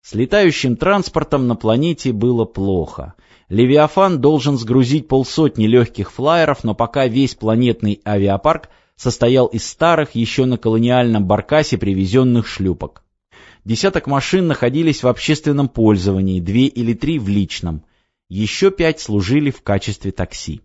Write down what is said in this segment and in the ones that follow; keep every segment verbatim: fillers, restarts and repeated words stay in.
С летающим транспортом на планете было плохо. Левиафан должен сгрузить полсотни легких флайеров, но пока весь планетный авиапарк состоял из старых, еще на колониальном баркасе привезенных шлюпок. Десяток машин находились в общественном пользовании, две или три в личном. Еще пять служили в качестве такси.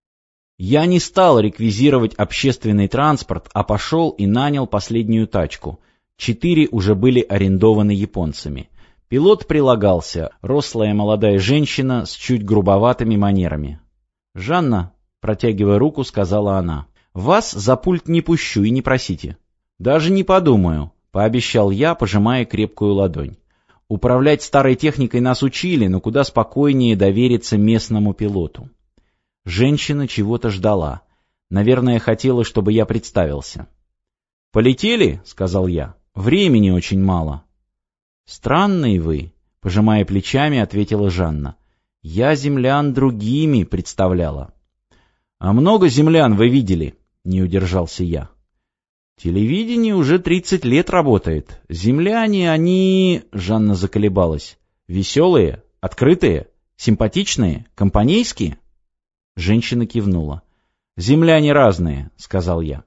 Я не стал реквизировать общественный транспорт, а пошел и нанял последнюю тачку. Четыре уже были арендованы японцами. Пилот прилагался, рослая молодая женщина с чуть грубоватыми манерами. «Жанна», протягивая руку, сказала она, — «вас за пульт не пущу и не просите». «Даже не подумаю», — пообещал я, пожимая крепкую ладонь. «Управлять старой техникой нас учили, но куда спокойнее довериться местному пилоту». Женщина чего-то ждала. Наверное, хотела, чтобы я представился. «Полетели?» — сказал я. «Времени очень мало». «Странные вы», — пожимая плечами, ответила Жанна. «Я землян другими представляла». «А много землян вы видели?» — не удержался я. «Телевидение уже тридцать лет работает. Земляне, они...» — Жанна заколебалась. «Веселые? Открытые? Симпатичные? Компанейские?» Женщина кивнула. «Земляне разные», — сказал я.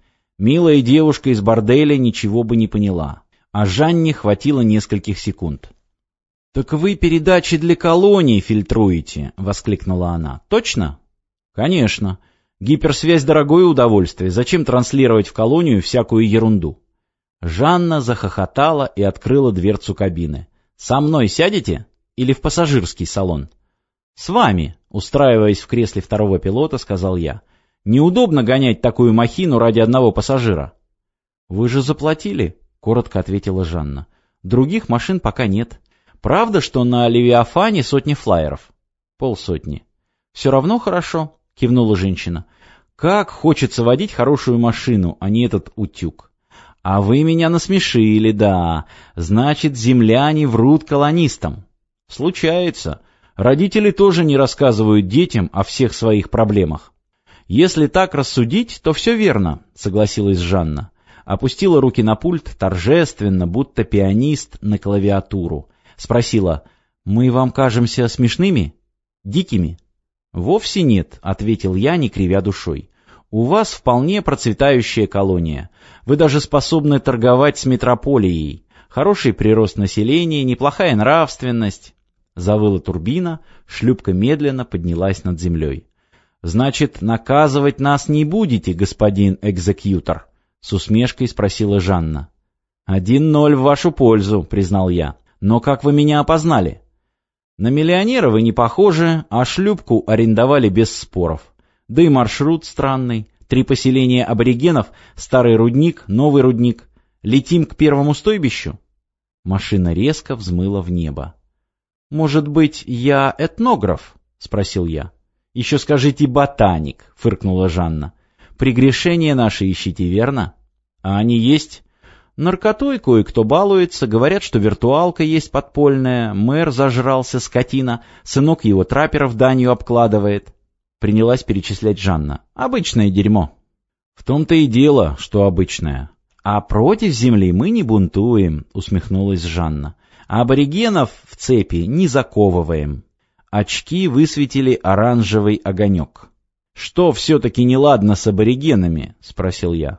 Милая девушка из борделя ничего бы не поняла, а Жанне хватило нескольких секунд. «Так вы передачи для колоний фильтруете», — воскликнула она. «Точно?» «Конечно. Гиперсвязь — дорогое удовольствие. Зачем транслировать в колонию всякую ерунду?» Жанна захохотала и открыла дверцу кабины. «Со мной сядете? Или в пассажирский салон?» «С вами», — устраиваясь в кресле второго пилота, сказал я. «Неудобно гонять такую махину ради одного пассажира». «Вы же заплатили», — коротко ответила Жанна. «Других машин пока нет. Правда, что на Левиафане сотни флайеров?» «Полсотни». «Все равно хорошо», — кивнула женщина. «Как хочется водить хорошую машину, а не этот утюг». «А вы меня насмешили, да. Значит, земляне врут колонистам». «Случается. Родители тоже не рассказывают детям о всех своих проблемах». «Если так рассудить, то все верно», — согласилась Жанна. Опустила руки на пульт, торжественно, будто пианист на клавиатуру. Спросила: «Мы вам кажемся смешными? Дикими?» «Вовсе нет», — ответил я, не кривя душой. «У вас вполне процветающая колония. Вы даже способны торговать с метрополией. Хороший прирост населения, неплохая нравственность». Завыла турбина, шлюпка медленно поднялась над землей. «Значит, наказывать нас не будете, господин экзекьютор?» — с усмешкой спросила Жанна. «Один ноль в вашу пользу», — признал я. «Но как вы меня опознали?» «На миллионера вы не похожи, а шлюпку арендовали без споров. Да и маршрут странный. Три поселения аборигенов, старый рудник, новый рудник. Летим к первому стойбищу?» Машина резко взмыла в небо. «Может быть, я этнограф?» — спросил я. «Еще скажите ботаник», — фыркнула Жанна. «Прегрешения наши ищите, верно? А они есть? Наркотой кое-кто балуется, говорят, что виртуалка есть подпольная, мэр зажрался, скотина, сынок его трапперов данью обкладывает». Принялась перечислять Жанна. «Обычное дерьмо». «В том-то и дело, что обычное. А против земли мы не бунтуем», — усмехнулась Жанна. «А аборигенов в цепи не заковываем». Очки высветили оранжевый огонек. «Что все-таки неладно с аборигенами?» — спросил я.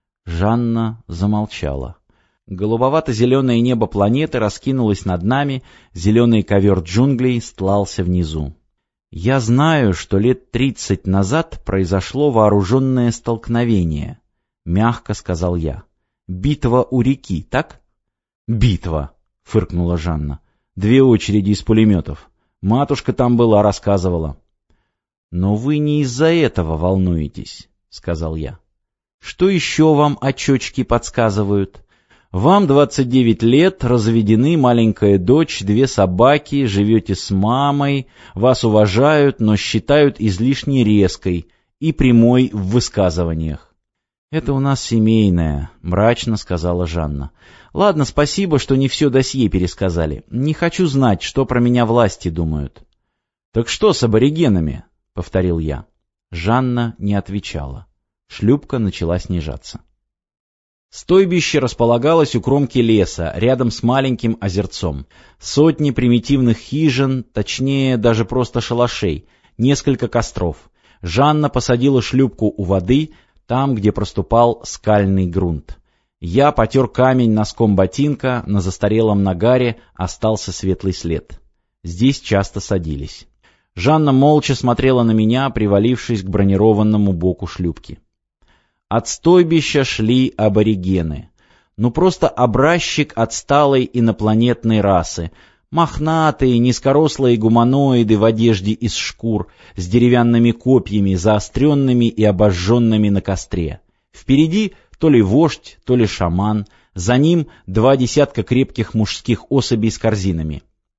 Жанна замолчала. Голубовато-зеленое небо планеты раскинулось над нами, зеленый ковер джунглей стлался внизу. «Я знаю, что лет тридцать назад произошло вооруженное столкновение», — мягко сказал я. «Битва у реки, так?» «Битва», — фыркнула Жанна. «Две очереди из пулеметов. Матушка там была, рассказывала». «Но вы не из-за этого волнуетесь», — сказал я. «Что еще вам очечки подсказывают? Вам двадцать девять лет, разведены, маленькая дочь, две собаки, живете с мамой, вас уважают, но считают излишне резкой и прямой в высказываниях». «Это у нас семейное», — мрачно сказала Жанна. «Ладно, спасибо, что не все досье пересказали. Не хочу знать, что про меня власти думают». «Так что с аборигенами?» — повторил я. Жанна не отвечала. Шлюпка начала снижаться. Стойбище располагалось у кромки леса, рядом с маленьким озерцом. Сотни примитивных хижин, точнее, даже просто шалашей, несколько костров. Жанна посадила шлюпку у воды, там, где проступал скальный грунт. Я потер камень носком ботинка, на застарелом нагаре остался светлый след. Здесь часто садились. Жанна молча смотрела на меня, привалившись к бронированному боку шлюпки. От стойбища шли аборигены. Ну просто образчик отсталой инопланетной расы. Мохнатые, низкорослые гуманоиды в одежде из шкур, с деревянными копьями, заостренными и обожженными на костре. Впереди то ли вождь, то ли шаман, за ним два десятка крепких мужских особей с корзинами.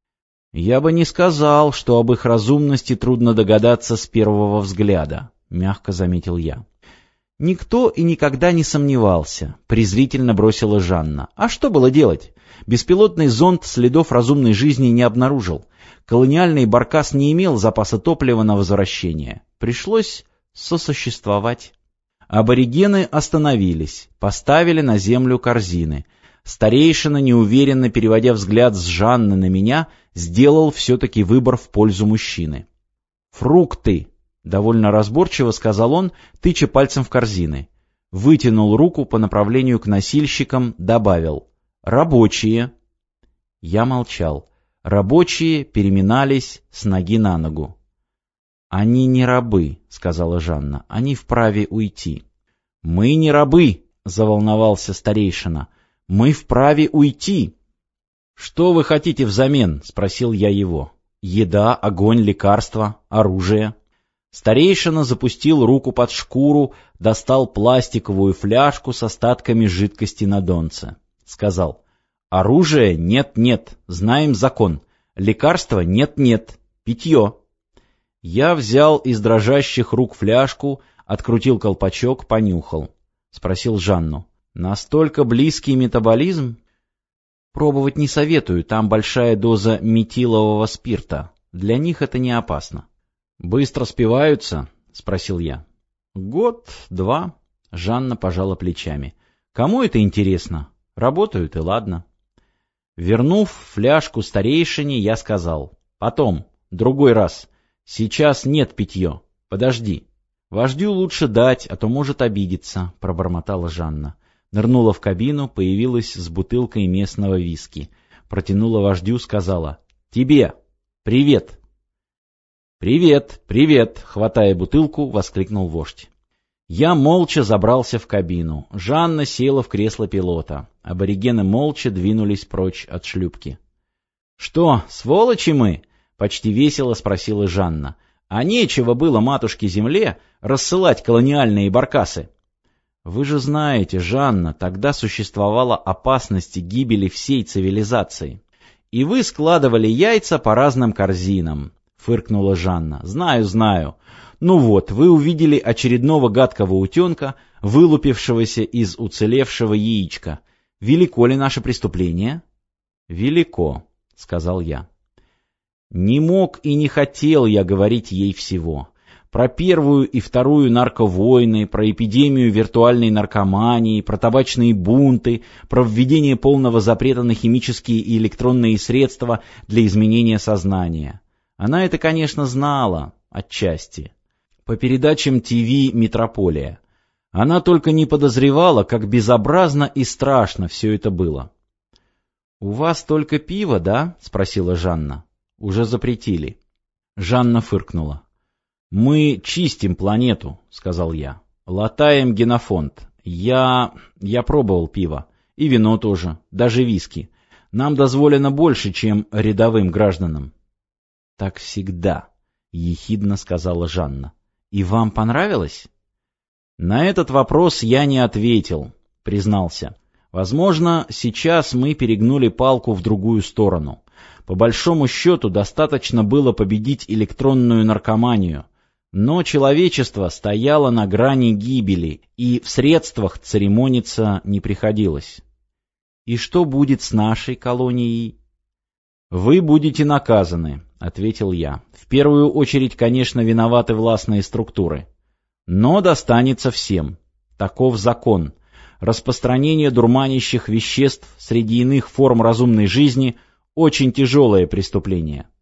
«Я бы не сказал, что об их разумности трудно догадаться с первого взгляда», — мягко заметил я. «Никто и никогда не сомневался», — презрительно бросила Жанна. «А что было делать? Беспилотный зонд следов разумной жизни не обнаружил. Колониальный баркас не имел запаса топлива на возвращение. Пришлось сосуществовать». Аборигены остановились, поставили на землю корзины. Старейшина, неуверенно переводя взгляд с Жанны на меня, сделал все-таки выбор в пользу мужчины. «Фрукты», — довольно разборчиво сказал он, тыча пальцем в корзины. Вытянул руку по направлению к носильщикам, добавил: «Рабочие». Я молчал. Рабочие переминались с ноги на ногу. «Они не рабы», — сказала Жанна, — «они вправе уйти». «Мы не рабы», — заволновался старейшина, — «мы вправе уйти». «Что вы хотите взамен?» — спросил я его. «Еда, огонь, лекарства, оружие». Старейшина запустил руку под шкуру, достал пластиковую фляжку с остатками жидкости на донце. Сказал: «Оружие нет-нет, знаем закон. Лекарства нет-нет, питье». Я взял из дрожащих рук фляжку, открутил колпачок, понюхал. Спросил Жанну: «Настолько близкий метаболизм?» «Пробовать не советую, там большая доза метилового спирта. Для них это не опасно». «Быстро спиваются?» — спросил я. «Год, два», — Жанна пожала плечами. «Кому это интересно? Работают и ладно». Вернув фляжку старейшине, я сказал: «Потом, другой раз. Сейчас нет питье. Подожди». «Вождю лучше дать, а то может обидеться», — пробормотала Жанна. Нырнула в кабину, появилась с бутылкой местного виски. Протянула вождю, сказала: «Тебе! Привет!» «Привет! Привет!» — хватая бутылку, воскликнул вождь. Я молча забрался в кабину. Жанна села в кресло пилота. Аборигены молча двинулись прочь от шлюпки. «Что, сволочи мы?» — почти весело спросила Жанна. «А нечего было матушке-земле рассылать колониальные баркасы». «Вы же знаете, Жанна, тогда существовала опасность гибели всей цивилизации. И вы складывали яйца по разным корзинам», — фыркнула Жанна. «Знаю, знаю. Ну вот, вы увидели очередного гадкого утенка, вылупившегося из уцелевшего яичка. Велико ли наше преступление?» «Велико», — сказал я. Не мог и не хотел я говорить ей всего. Про первую и вторую нарковойны, про эпидемию виртуальной наркомании, про табачные бунты, про введение полного запрета на химические и электронные средства для изменения сознания. Она это, конечно, знала, отчасти. По передачам ТВ «Метрополия». Она только не подозревала, как безобразно и страшно все это было. «У вас только пиво, да?» — спросила Жанна. «Уже запретили». Жанна фыркнула. «Мы чистим планету», — сказал я. «Латаем генофонд. Я... я пробовал пиво. И вино тоже. Даже виски. Нам дозволено больше, чем рядовым гражданам». «Так всегда», — ехидно сказала Жанна. «И вам понравилось?» На этот вопрос я не ответил, признался. Возможно, сейчас мы перегнули палку в другую сторону. По большому счету, достаточно было победить электронную наркоманию. Но человечество стояло на грани гибели, и в средствах церемониться не приходилось. «И что будет с нашей колонией?» «Вы будете наказаны», — ответил я. «В первую очередь, конечно, виноваты властные структуры. Но достанется всем. Таков закон. распространение дурманящих веществ среди иных форм разумной жизни – очень тяжелое преступление.